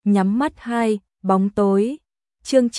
nhắm mắt 2, bóng tối. Chương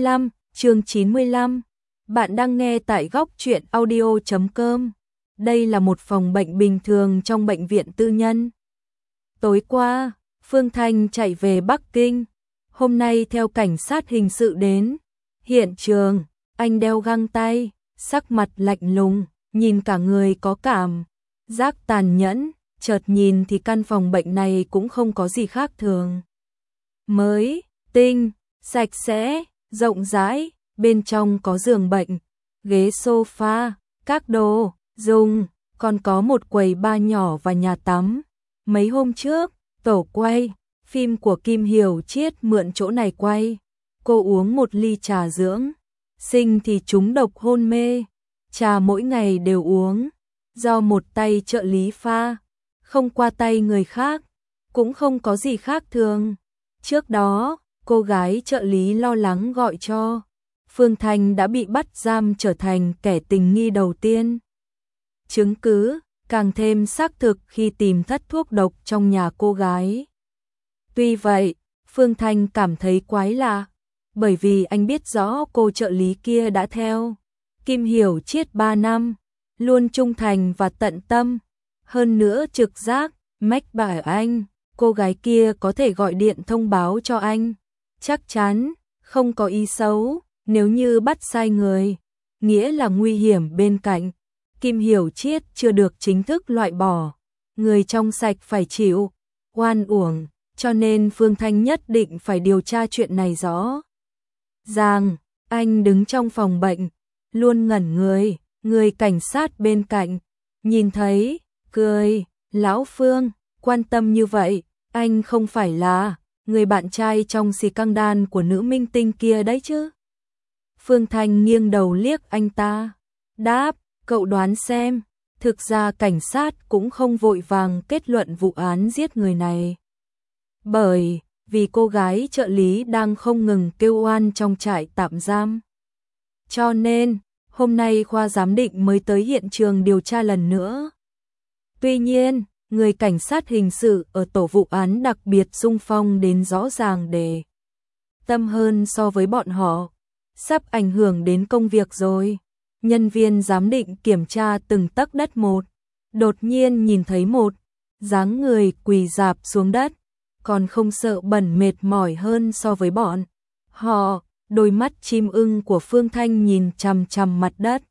95. Bạn đang nghe tại góc truyện audio.com. Đây là một phòng bệnh bình thường trong bệnh viện tư nhân. Tối qua, Phương Thanh chạy về Bắc Kinh. Hôm nay theo cảnh sát hình sự đến hiện trường, anh đeo găng tay, sắc mặt lạnh lùng, nhìn cả người có cảm giác tàn nhẫn, chợt nhìn thì căn phòng bệnh này cũng không có gì khác thường. Mới, tinh, sạch sẽ, rộng rãi, bên trong có giường bệnh, ghế sofa, các đồ dùng, còn có một quầy bar nhỏ và nhà tắm. Mấy hôm trước, tổ quay phim của Kim Hiểu Chiết mượn chỗ này quay. Cô uống một ly trà dưỡng sinh thì trúng độc hôn mê. Trà mỗi ngày đều uống, do một tay trợ lý pha, không qua tay người khác, cũng không có gì khác thường. Trước đó, cô gái trợ lý lo lắng gọi cho Phương Thanh đã bị bắt giam trở thành kẻ tình nghi đầu tiên. Chứng cứ càng thêm xác thực khi tìm thất thuốc độc trong nhà cô gái. Tuy vậy, Phương Thanh cảm thấy quái lạ, bởi vì anh biết rõ cô trợ lý kia đã theo Kim Hiểu Chiết 3 năm, luôn trung thành và tận tâm. Hơn nữa trực giác, mách bảo anh, cô gái kia có thể gọi điện thông báo cho anh. Chắc chắn, không có ý xấu, nếu như bắt sai người, nghĩa là nguy hiểm bên cạnh. Kim Hiểu Chiết chưa được chính thức loại bỏ, người trong sạch phải chịu oan uổng, cho nên Phương Thanh nhất định phải điều tra chuyện này rõ ràng. Anh đứng trong phòng bệnh, luôn ngẩn người cảnh sát bên cạnh, nhìn thấy, cười, lão Phương, quan tâm như vậy, anh không phải là người bạn trai trong scandal của nữ minh tinh kia đấy chứ? Phương Thanh nghiêng đầu liếc anh ta, đáp, cậu đoán xem, thực ra cảnh sát cũng không vội vàng kết luận vụ án giết người này. Bởi vì cô gái trợ lý đang không ngừng kêu oan trong trại tạm giam. Cho nên, hôm nay khoa giám định mới tới hiện trường điều tra lần nữa. Tuy nhiên, người cảnh sát hình sự ở tổ vụ án đặc biệt xung phong đến rõ ràng để tâm hơn so với bọn họ. Sắp ảnh hưởng đến công việc rồi. Nhân viên giám định kiểm tra từng tấc đất một, đột nhiên nhìn thấy một dáng người quỳ rạp xuống đất, còn không sợ bẩn mệt mỏi hơn so với bọn họ. Đôi mắt chim ưng của Phương Thanh nhìn chằm chằm mặt đất,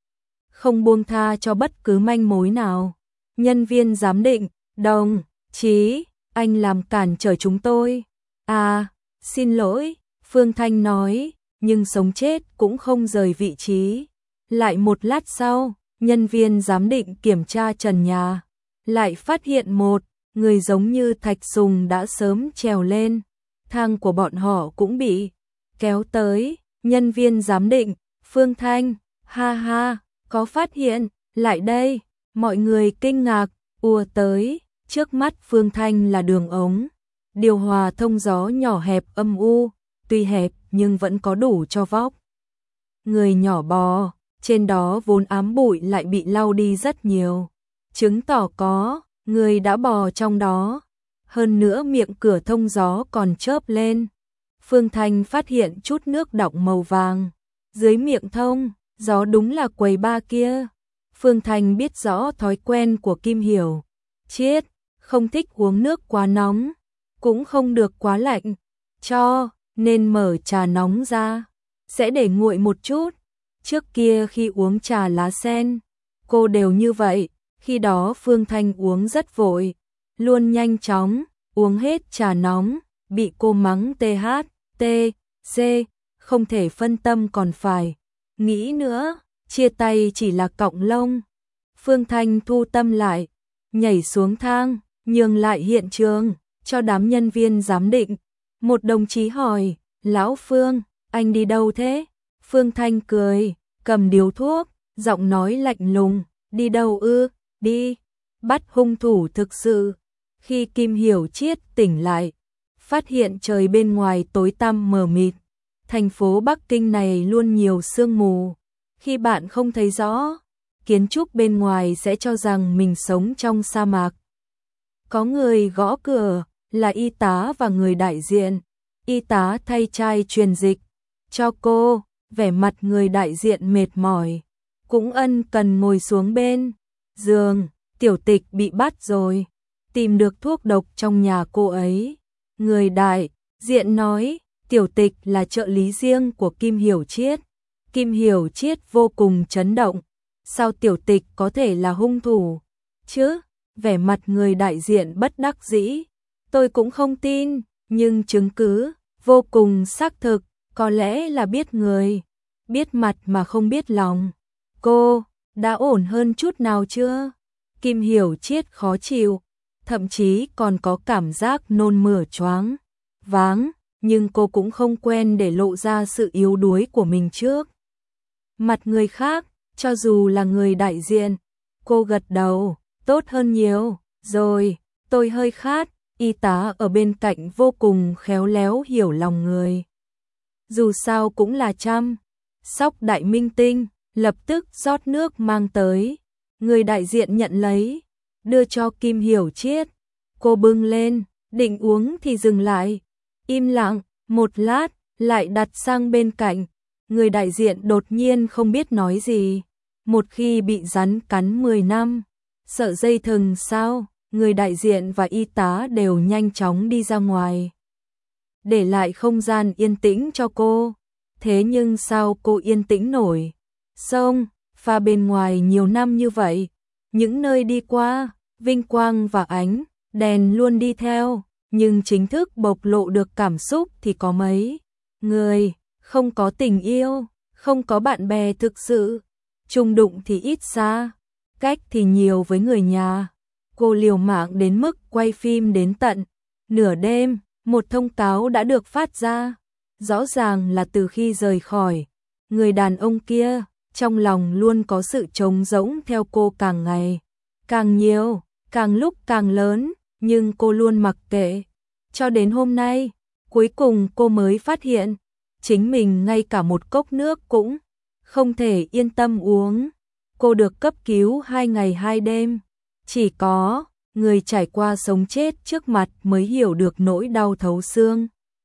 không buông tha cho bất cứ manh mối nào. Nhân viên giám định, đồng chí, anh làm cản trở chúng tôi. À, xin lỗi, Phương Thanh nói, nhưng sống chết cũng không rời vị trí. Lại một lát sau, nhân viên giám định kiểm tra trần nhà, lại phát hiện một người giống như Thạch Sùng đã sớm trèo lên. Thang của bọn họ cũng bị kéo tới. Nhân viên giám định, Phương Thanh, ha ha, có phát hiện, lại đây. Mọi người kinh ngạc, ùa tới. Trước mắt Phương Thanh là đường ống điều hòa thông gió nhỏ hẹp âm u, tuy hẹp nhưng vẫn có đủ cho vóc người nhỏ bò. Trên đó vốn ám bụi lại bị lau đi rất nhiều, chứng tỏ có người đã bò trong đó. Hơn nữa miệng cửa thông gió còn chớp lên. Phương Thanh phát hiện chút nước đọng màu vàng dưới miệng thông gió, đúng là quầy bar kia. Phương Thanh biết rõ thói quen của Kim Hiểu Chiết, không thích uống nước quá nóng, cũng không được quá lạnh, cho nên mở trà nóng ra, sẽ để nguội một chút. Trước kia khi uống trà lá sen, cô đều như vậy. Khi đó Phương Thanh uống rất vội, luôn nhanh chóng uống hết trà nóng, bị cô mắng THC, không thể phân tâm còn phải nghĩ nữa, chia tay chỉ là cọng lông. Phương Thanh thu tâm lại, nhảy xuống thang, nhường lại hiện trường cho đám nhân viên giám định. Một đồng chí hỏi, lão Phương, anh đi đâu thế? Phương Thanh cười, cầm điếu thuốc, giọng nói lạnh lùng, đi đâu ư? Đi bắt hung thủ thực sự. Khi Kim Hiểu Chiết tỉnh lại, phát hiện trời bên ngoài tối tăm mờ mịt. Thành phố Bắc Kinh này luôn nhiều sương mù. Khi bạn không thấy rõ kiến trúc bên ngoài sẽ cho rằng mình sống trong sa mạc. Có người gõ cửa, là y tá và người đại diện. Y tá thay chai truyền dịch cho cô, vẻ mặt người đại diện mệt mỏi, cũng ân cần ngồi xuống bên giường. Tiểu Tịch bị bắt rồi, tìm được thuốc độc trong nhà cô ấy. Người đại diện nói, Tiểu Tịch là trợ lý riêng của Kim Hiểu Chiết. Kim Hiểu Chiết vô cùng chấn động, sao Tiểu Tịch có thể là hung thủ chứ? Vẻ mặt người đại diện bất đắc dĩ, tôi cũng không tin, nhưng chứng cứ vô cùng xác thực, có lẽ là biết người, biết mặt mà không biết lòng. Cô đã ổn hơn chút nào chưa? Kim Hiểu Chiết khó chịu, thậm chí còn có cảm giác nôn mửa choáng váng, nhưng cô cũng không quen để lộ ra sự yếu đuối của mình trước mặt người khác, cho dù là người đại diện. Cô gật đầu, tốt hơn nhiều rồi, tôi hơi khát. Y tá ở bên cạnh vô cùng khéo léo hiểu lòng người, dù sao cũng là chăm sóc đại minh tinh, lập tức rót nước mang tới. Người đại diện nhận lấy, đưa cho Kim Hiểu Chiết. Cô bưng lên, định uống thì dừng lại, im lặng một lát, lại đặt sang bên cạnh. Người đại diện đột nhiên không biết nói gì. Một khi bị rắn cắn 10 năm, sợ dây thừng sao? Người đại diện và y tá đều nhanh chóng đi ra ngoài, để lại không gian yên tĩnh cho cô. Thế nhưng sao cô yên tĩnh nổi? Sông pha bên ngoài nhiều năm như vậy, những nơi đi qua, vinh quang và ánh đèn luôn đi theo, nhưng chính thức bộc lộ được cảm xúc thì có mấy người. Không có tình yêu, không có bạn bè thực sự, chung đụng thì ít xa, cách thì nhiều với người nhà. Cô liều mạng đến mức quay phim đến tận nửa đêm, một thông cáo đã được phát ra. Rõ ràng là từ khi rời khỏi người đàn ông kia, trong lòng luôn có sự trống rỗng theo cô càng ngày càng nhiều, càng lúc càng lớn, nhưng cô luôn mặc kệ. Cho đến hôm nay, cuối cùng cô mới phát hiện, chính mình ngay cả một cốc nước cũng không thể yên tâm uống. Cô được cấp cứu 2 ngày 2 đêm. Chỉ có người trải qua sống chết trước mặt mới hiểu được nỗi đau thấu xương.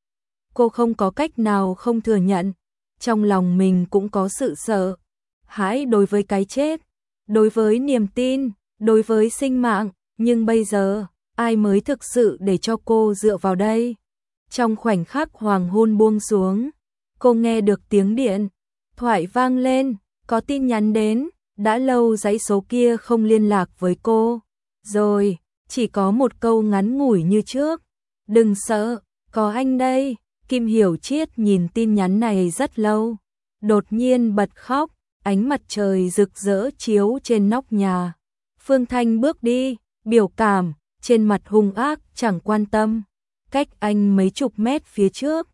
Cô không có cách nào không thừa nhận, trong lòng mình cũng có sự sợ hãi đối với cái chết, đối với niềm tin, đối với sinh mạng, nhưng bây giờ, ai mới thực sự để cho cô dựa vào đây? Trong khoảnh khắc hoàng hôn buông xuống, cô nghe được tiếng điện thoại vang lên, có tin nhắn đến, đã lâu dãy số kia không liên lạc với cô. Rồi, chỉ có một câu ngắn ngủi như trước, đừng sợ, có anh đây. Kim Hiểu Chiết nhìn tin nhắn này rất lâu, đột nhiên bật khóc, ánh mặt trời rực rỡ chiếu trên nóc nhà. Phương Thanh bước đi, biểu cảm trên mặt hung ác chẳng quan tâm. Cách anh mấy chục mét phía trước,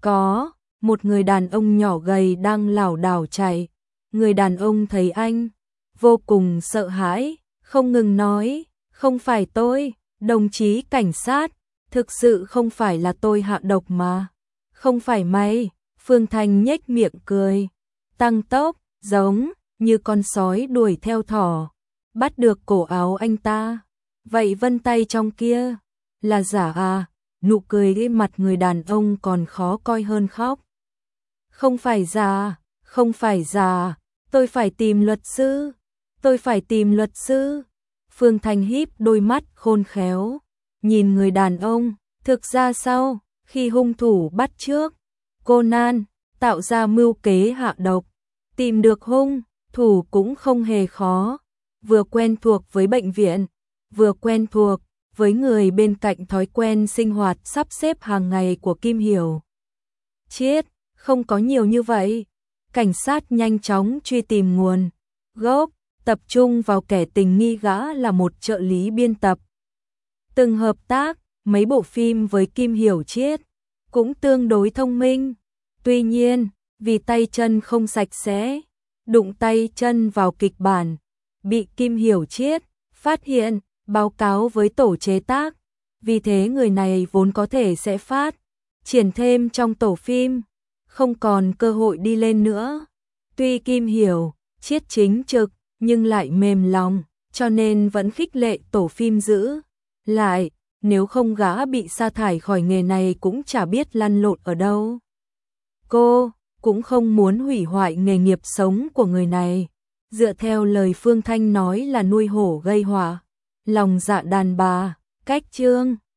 có một người đàn ông nhỏ gầy đang lảo đảo chạy. Người đàn ông thấy anh, vô cùng sợ hãi, không ngừng nói, không phải tôi, đồng chí cảnh sát, thực sự không phải là tôi hạ độc mà. Không phải mày. Phương Thanh nhếch miệng cười, tăng tốc, giống như con sói đuổi theo thỏ, bắt được cổ áo anh ta. Vậy vân tay trong kia là giả à? Nụ cười trên mặt người đàn ông còn khó coi hơn khóc. Không phải giả, không phải giả, tôi phải tìm luật sư, tôi phải tìm luật sư. Phương Thanh híp đôi mắt khôn khéo, nhìn người đàn ông. Thực ra sau khi hung thủ bắt trước Conan tạo ra mưu kế hạ độc, tìm được hung thủ cũng không hề khó. Vừa quen thuộc với bệnh viện, vừa quen thuộc với người bên cạnh, thói quen sinh hoạt sắp xếp hàng ngày của Kim Hiểu Chiết không có nhiều như vậy. Cảnh sát nhanh chóng truy tìm nguồn gốc, tập trung vào kẻ tình nghi. Gã là một trợ lý biên tập, từng hợp tác mấy bộ phim với Kim Hiểu Chiết, cũng tương đối thông minh. Tuy nhiên, vì tay chân không sạch sẽ, đụng tay chân vào kịch bản, bị Kim Hiểu Chiết phát hiện, báo cáo với tổ chế tác. Vì thế người này vốn có thể sẽ phát triển thêm trong tổ phim, không còn cơ hội đi lên nữa. Tuy Kim Hiểu Chiết chính trực, nhưng lại mềm lòng, cho nên vẫn khích lệ tổ phim giữ lại. nếu không gã bị sa thải khỏi nghề này cũng chả biết lăn lộn ở đâu. Cô cũng không muốn hủy hoại nghề nghiệp sống của người này. Dựa theo lời Phương Thanh nói là nuôi hổ gây họa, lòng dạ đàn bà, cách chương